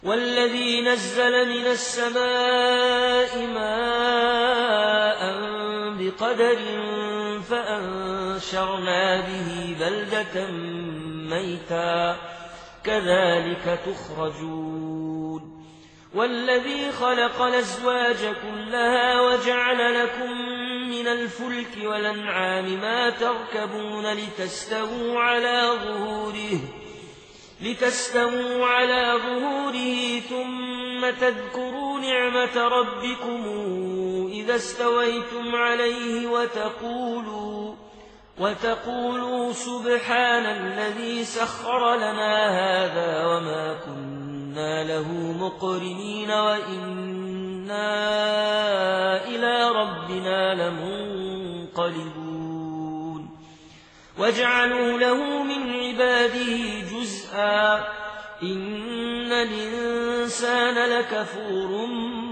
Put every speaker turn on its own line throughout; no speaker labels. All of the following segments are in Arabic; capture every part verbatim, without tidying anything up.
والذي نزل من السماء ماء بقدر فأنشرنا به بلدة ميتا كذلك تخرجون والذي خلق الأزواج كلها وجعل لكم من الفلك والأنعام ما تركبون لتستووا على ظهوره لتستووا على ظهوره ثم تذكروا نعمة ربكم إذا استويتم عليه وتقولوا وتقولوا سبحان الذي سخر لنا هذا وما كنا له مقرنين وإنا إلى ربنا لمنقلبون وجعلوا له من عباده جزءا إن الإنسان لكفور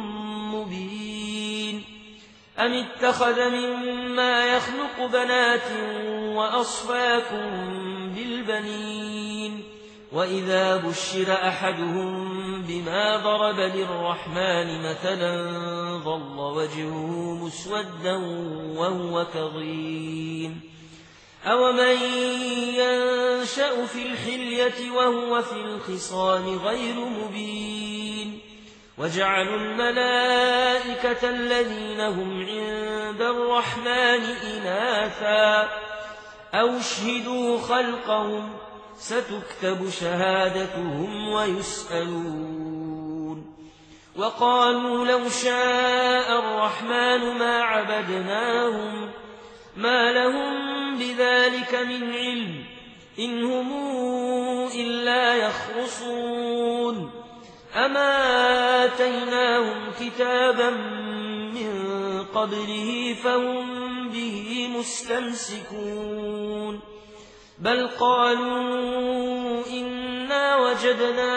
مبين أم اتخذ مما يخلق بنات وأصفاكم بالبنين وإذا بشر أحدهم بما ضرب للرحمن مثلا ظل وجهه مسودا وهو كظيم أومن ينشأ في الحلية وهو في الخصام غير مبين وجعلوا الملائكة الذين هم عند الرحمن إناثا أو اشهدوا خلقهم ستكتب شهادتهم ويسألون وقالوا لو شاء الرحمن ما عبدناهم ما لهم بذلك من علم إن هم إلا يخرصون أما آتيناهم كتابا من قبله فهم به مستمسكون بل قالوا إنا وجدنا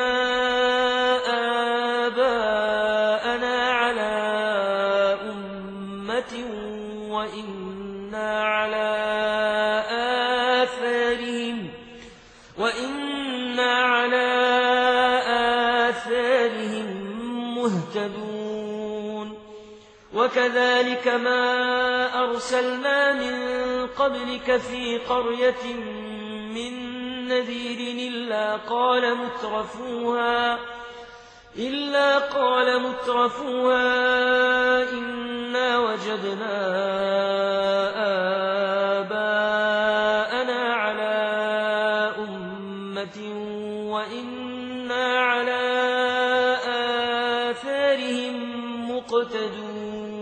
آباءنا على أمة وإنا على آثارهم وإنا على آثارهم مهتدون وكذلك ما أرسلنا من قبلك في قرية من نذير إلا قال مترفوها إلا قال مترفوها إنا وجدنا آباءنا على أمة وإنا على آثارهم مقتدون